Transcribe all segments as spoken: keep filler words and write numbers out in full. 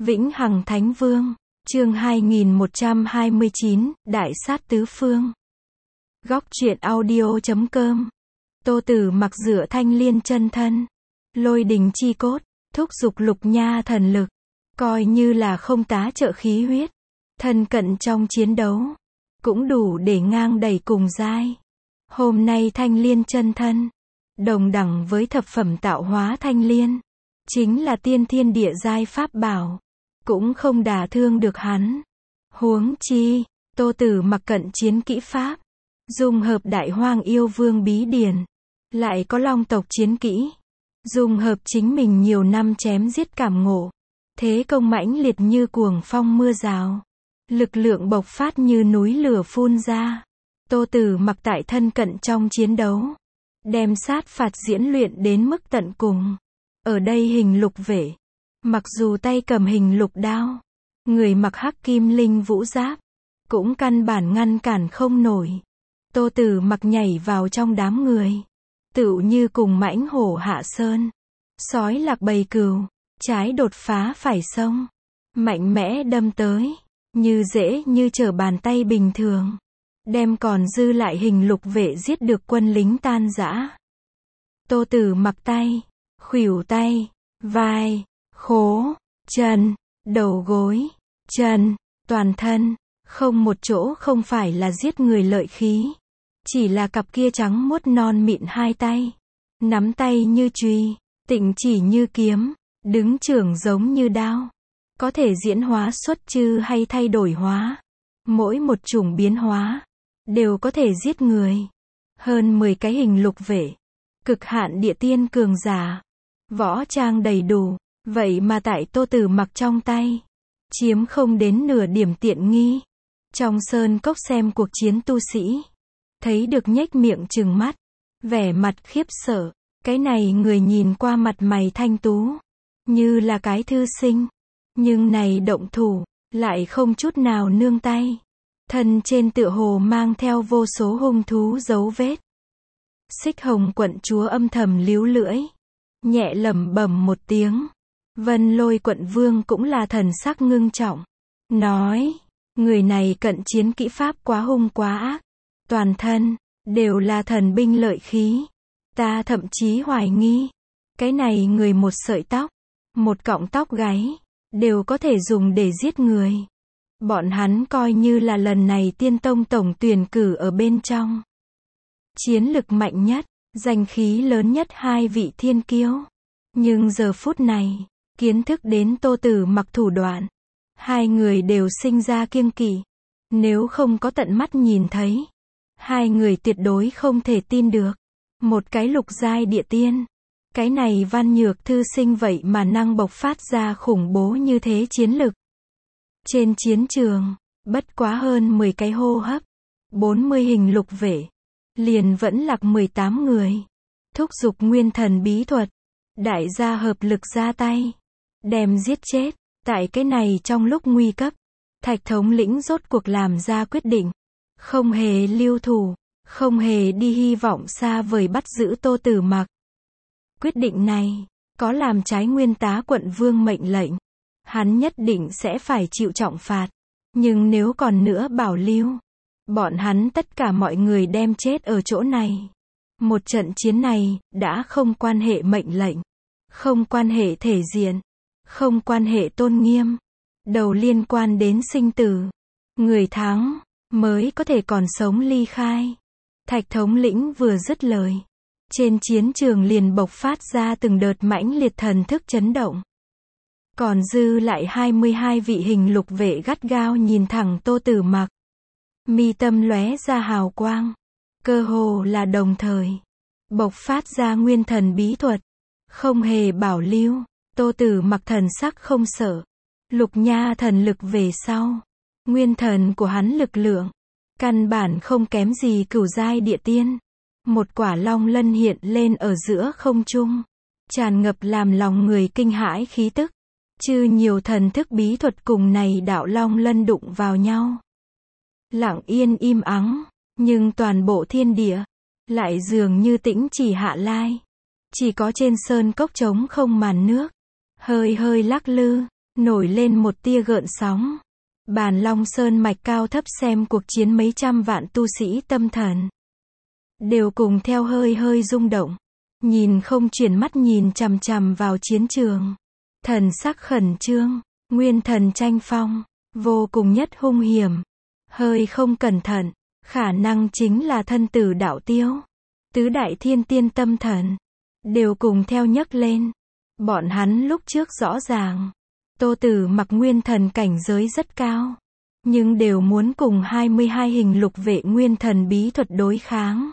Vĩnh Hằng Thánh Vương, chương hai nghìn một trăm hai mươi chín, Đại sát tứ phương. Góc truyện audio chấm com. Tô Tử Mặc dựa thanh liên chân thân, lôi đình chi cốt, thúc giục lục nha thần lực, coi như là không tá trợ khí huyết, thân cận trong chiến đấu, cũng đủ để ngang đẩy cùng giai. Hôm nay thanh liên chân thân, đồng đẳng với thập phẩm tạo hóa thanh liên, chính là tiên thiên địa giai pháp bảo, cũng không đả thương được hắn. Huống chi, Tô Tử Mặc cận chiến kỹ pháp, dung hợp Đại Hoang Yêu Vương bí điển, lại có long tộc chiến kỹ, dung hợp chính mình nhiều năm chém giết cảm ngộ, thế công mãnh liệt như cuồng phong mưa rào, lực lượng bộc phát như núi lửa phun ra. Tô Tử Mặc tại thân cận trong chiến đấu, đem sát phạt diễn luyện đến mức tận cùng. Ở đây hình lục vệ, mặc dù tay cầm hình lục đao, người mặc hắc kim linh vũ giáp, cũng căn bản ngăn cản không nổi. Tô Tử Mặc nhảy vào trong đám người, tựu như cùng mãnh hổ hạ sơn, sói lạc bầy cừu, trái đột phá phải sông, mạnh mẽ đâm tới, như dễ như trở bàn tay bình thường, đem còn dư lại hình lục vệ giết được quân lính tan rã. Tô Tử Mặc tay, khuỷu tay, vai, khố, chân, đầu gối, chân, toàn thân, không một chỗ không phải là giết người lợi khí. Chỉ là cặp kia trắng muốt non mịn hai tay, nắm tay như chùy, tịnh chỉ như kiếm, đứng chưởng giống như đao, có thể diễn hóa xuất chư hay thay đổi hóa. Mỗi một chủng biến hóa, đều có thể giết người. Hơn mười cái hình lục vệ, cực hạn địa tiên cường giả, võ trang đầy đủ, vậy mà tại Tô Tử Mặc trong tay, chiếm không đến nửa điểm tiện nghi. Trong sơn cốc xem cuộc chiến tu sĩ, thấy được nhếch miệng trừng mắt, vẻ mặt khiếp sợ. Cái này người nhìn qua mặt mày thanh tú, như là cái thư sinh, nhưng này động thủ, lại không chút nào nương tay. Thân trên tựa hồ mang theo vô số hung thú dấu vết. Xích Hồng quận chúa âm thầm líu lưỡi, nhẹ lẩm bẩm một tiếng. Vân Lôi quận vương cũng là thần sắc ngưng trọng, nói, người này cận chiến kỹ pháp quá hung quá ác, toàn thân đều là thần binh lợi khí. Ta thậm chí hoài nghi, cái này người một sợi tóc, một cọng tóc gáy, đều có thể dùng để giết người. Bọn hắn coi như là lần này tiên tông tổng tuyển cử ở bên trong, chiến lực mạnh nhất, danh khí lớn nhất hai vị thiên kiêu. Nhưng giờ phút này, kiến thức đến Tô Tử Mặc thủ đoạn, hai người đều sinh ra kiêng kỵ. Nếu không có tận mắt nhìn thấy, hai người tuyệt đối không thể tin được. Một cái lục giai địa tiên, cái này văn nhược thư sinh vậy mà năng bộc phát ra khủng bố như thế chiến lực. Trên chiến trường, bất quá hơn mười cái hô hấp, bốn mươi hình lục vệ, liền vẫn lạc mười tám người. Thúc giục nguyên thần bí thuật, đại gia hợp lực ra tay, đem giết chết. Tại cái này trong lúc nguy cấp, Thạch thống lĩnh rốt cuộc làm ra quyết định, không hề lưu thủ, không hề đi hy vọng xa vời bắt giữ Tô Tử Mặc. Quyết định này, có làm trái nguyên tá quận vương mệnh lệnh, hắn nhất định sẽ phải chịu trọng phạt. Nhưng nếu còn nữa bảo lưu, bọn hắn tất cả mọi người đem chết ở chỗ này. Một trận chiến này, đã không quan hệ mệnh lệnh, không quan hệ thể diện, không quan hệ tôn nghiêm, đầu liên quan đến sinh tử. Người thắng, mới có thể còn sống ly khai. Thạch thống lĩnh vừa dứt lời, trên chiến trường liền bộc phát ra từng đợt mãnh liệt thần thức chấn động. Còn dư lại hai mươi hai vị hình lục vệ gắt gao nhìn thẳng Tô Tử Mặc, mi tâm lóe ra hào quang, cơ hồ là đồng thời bộc phát ra nguyên thần bí thuật, không hề bảo lưu. Tô Tử Mặc thần sắc không sợ, lục nha thần lực về sau, nguyên thần của hắn lực lượng căn bản không kém gì cửu giai địa tiên. Một quả long lân hiện lên ở giữa không trung, tràn ngập làm lòng người kinh hãi khí tức. Chư nhiều thần thức bí thuật cùng này đạo long lân đụng vào nhau, lặng yên im ắng, nhưng toàn bộ thiên địa lại dường như tĩnh chỉ hạ lai. Chỉ có trên sơn cốc trống không màn nước, hơi hơi lắc lư, nổi lên một tia gợn sóng. Bàn Long Sơn mạch cao thấp xem cuộc chiến mấy trăm vạn tu sĩ tâm thần. Đều cùng theo hơi hơi rung động. Nhìn không chuyển mắt nhìn chằm chằm vào chiến trường. Thần sắc khẩn trương, nguyên thần tranh phong, vô cùng nhất hung hiểm. Hơi không cẩn thận, khả năng chính là thân tử đạo tiêu. Tứ đại thiên tiên tâm thần, đều cùng theo nhấc lên. Bọn hắn lúc trước rõ ràng, Tô Tử Mặc nguyên thần cảnh giới rất cao. Nhưng đều muốn cùng hai mươi hai hình lục vệ nguyên thần bí thuật đối kháng.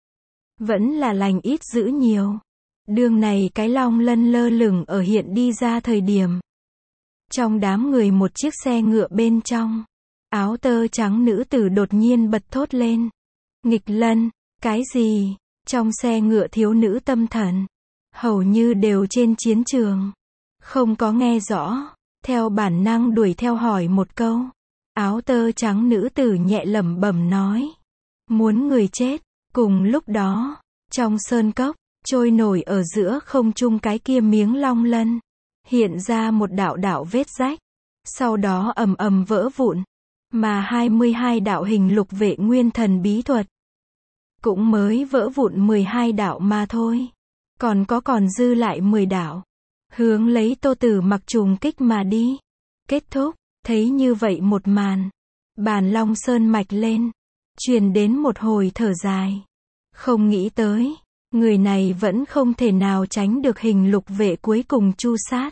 Vẫn là lành ít dữ nhiều. Đường này cái long lân lơ lửng ở hiện đi ra thời điểm. Trong đám người một chiếc xe ngựa bên trong. Áo tơ trắng nữ tử đột nhiên bật thốt lên. Nghịch lân, cái gì? Trong xe ngựa thiếu nữ tâm thần. Hầu như đều trên chiến trường. Không có nghe rõ. Theo bản năng đuổi theo hỏi một câu. Áo tơ trắng nữ tử nhẹ lẩm bẩm nói. Muốn người chết. Cùng lúc đó, trong sơn cốc, trôi nổi ở giữa không trung cái kia miếng long lân. Hiện ra một đạo đạo vết rách. Sau đó ầm ầm vỡ vụn. Mà hai mươi hai đạo hình lục vệ nguyên thần bí thuật. Cũng mới vỡ vụn mười hai đạo mà thôi. Còn có còn dư lại mười đạo. Hướng lấy Tô Tử Mặc trùng kích mà đi. Kết thúc, thấy như vậy một màn. Bàn Long Sơn mạch lên. Truyền đến một hồi thở dài. Không nghĩ tới. Người này vẫn không thể nào tránh được hình lục vệ cuối cùng chu sát.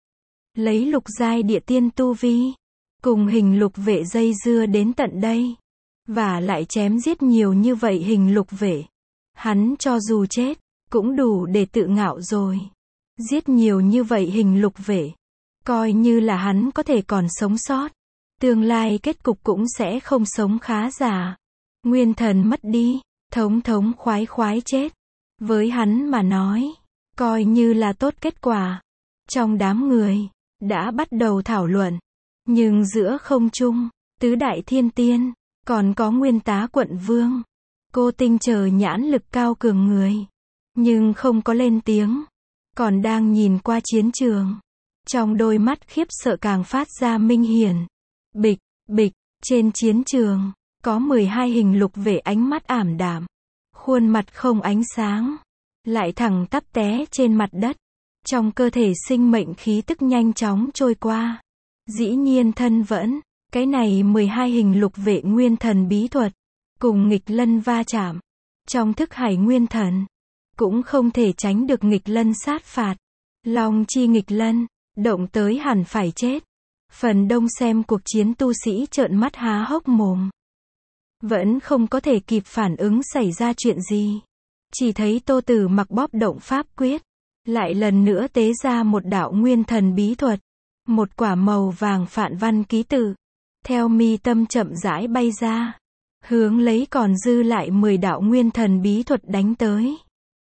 Lấy lục giai địa tiên tu vi. Cùng hình lục vệ dây dưa đến tận đây. Và lại chém giết nhiều như vậy hình lục vệ. Hắn cho dù chết, cũng đủ để tự ngạo rồi. Giết nhiều như vậy hình lục vệ. Coi như là hắn có thể còn sống sót. Tương lai kết cục cũng sẽ không sống khá giả. Nguyên thần mất đi, thống thống khoái khoái chết. Với hắn mà nói, coi như là tốt kết quả. Trong đám người, đã bắt đầu thảo luận. Nhưng giữa không trung, tứ đại thiên tiên, còn có nguyên tá quận vương. Cô tinh chờ nhãn lực cao cường người. Nhưng không có lên tiếng. Còn đang nhìn qua chiến trường. Trong đôi mắt khiếp sợ càng phát ra minh hiển. Bịch, bịch, trên chiến trường, có mười hai hình lục vệ ánh mắt ảm đạm. Khuôn mặt không ánh sáng. Lại thẳng tắp té trên mặt đất. Trong cơ thể sinh mệnh khí tức nhanh chóng trôi qua. Dĩ nhiên thân vẫn, cái này mười hai hình lục vệ nguyên thần bí thuật. Cùng nghịch lân va chạm. Trong thức hải nguyên thần. Cũng không thể tránh được nghịch lân sát phạt. Long chi nghịch lân, động tới hẳn phải chết. Phần đông xem cuộc chiến tu sĩ trợn mắt há hốc mồm. Vẫn không có thể kịp phản ứng xảy ra chuyện gì. Chỉ thấy Tô Tử Mặc bóp động pháp quyết. Lại lần nữa tế ra một đạo nguyên thần bí thuật. Một quả màu vàng phạn văn ký tự. Theo mi tâm chậm rãi bay ra. Hướng lấy còn dư lại mười đạo nguyên thần bí thuật đánh tới.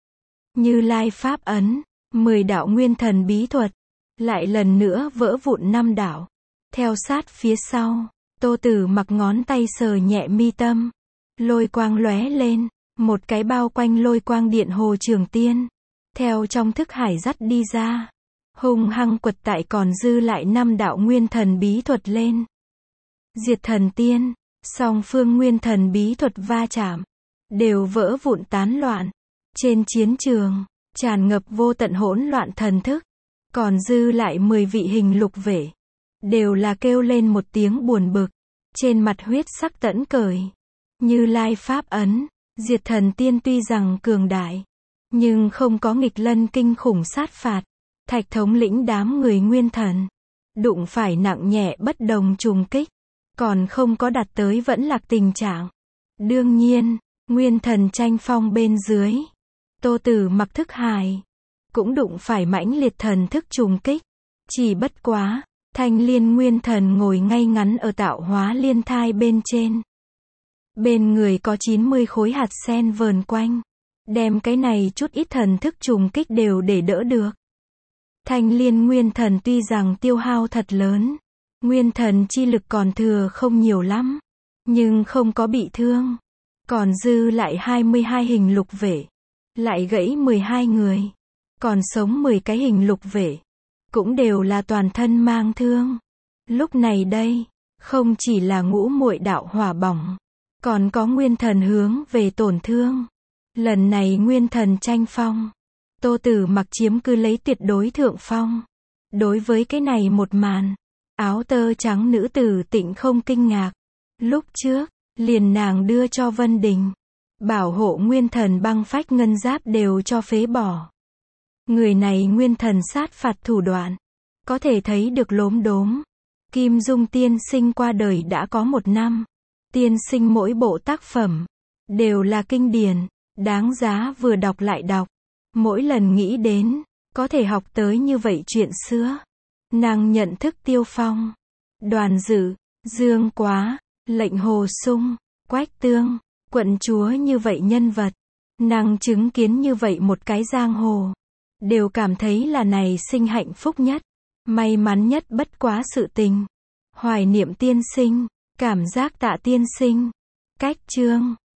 Như Lai pháp ấn, mười đạo nguyên thần bí thuật. Lại lần nữa vỡ vụn năm đạo. Theo sát phía sau, Tô Tử Mặc ngón tay sờ nhẹ mi tâm. Lôi quang lóe lên, một cái bao quanh lôi quang điện hồ trường tiên. Theo trong thức hải dắt đi ra. Hung hăng quật tại còn dư lại năm đạo nguyên thần bí thuật lên. Diệt thần tiên, song phương nguyên thần bí thuật va chạm. Đều vỡ vụn tán loạn. Trên chiến trường, tràn ngập vô tận hỗn loạn thần thức. Còn dư lại mười vị hình lục vệ. Đều là kêu lên một tiếng buồn bực. Trên mặt huyết sắc tẫn cởi. Như Lai pháp ấn, diệt thần tiên tuy rằng cường đại. Nhưng không có nghịch lân kinh khủng sát phạt. Thạch thống lĩnh đám người nguyên thần. Đụng phải nặng nhẹ bất đồng trùng kích. Còn không có đạt tới vẫn lạc tình trạng. Đương nhiên, nguyên thần tranh phong bên dưới. Tô Tử Mặc thức hài. Cũng đụng phải mãnh liệt thần thức trùng kích. Chỉ bất quá, thanh liên nguyên thần ngồi ngay ngắn ở tạo hóa liên thai bên trên. Bên người có chín mươi khối hạt sen vờn quanh. Đem cái này chút ít thần thức trùng kích đều để đỡ được. Thanh liên nguyên thần tuy rằng tiêu hao thật lớn. Nguyên thần chi lực còn thừa không nhiều lắm. Nhưng không có bị thương. Còn dư lại hai mươi hai hình lục vệ. Lại gãy mười hai người. Còn sống mười cái hình lục vệ. cũng đều là toàn thân mang thương. Lúc này đây, không chỉ là ngũ muội đạo hỏa bỏng, còn có nguyên thần hướng về tổn thương. Lần này nguyên thần tranh phong, Tô Tử Mặc chiếm cứ lấy tuyệt đối thượng phong. Đối với cái này một màn, áo tơ trắng nữ tử Tịnh không kinh ngạc. Lúc trước, liền nàng đưa cho Vân Đình, bảo hộ nguyên thần băng phách ngân giáp đều cho phế bỏ. Người này nguyên thần sát phạt thủ đoạn, có thể thấy được lốm đốm. Kim Dung tiên sinh qua đời đã có một năm. Tiên sinh mỗi bộ tác phẩm đều là kinh điển, đáng giá vừa đọc lại đọc. Mỗi lần nghĩ đến, có thể học tới như vậy chuyện xưa. Nàng nhận thức Tiêu Phong, Đoàn Dự, Dương Quá, Lệnh Hồ Sung, Quách Tương, quận chúa như vậy nhân vật. Nàng chứng kiến như vậy một cái giang hồ, đều cảm thấy là này sinh hạnh phúc nhất, may mắn nhất bất quá sự tình. Hoài niệm tiên sinh, cảm giác tạ tiên sinh. Cách chương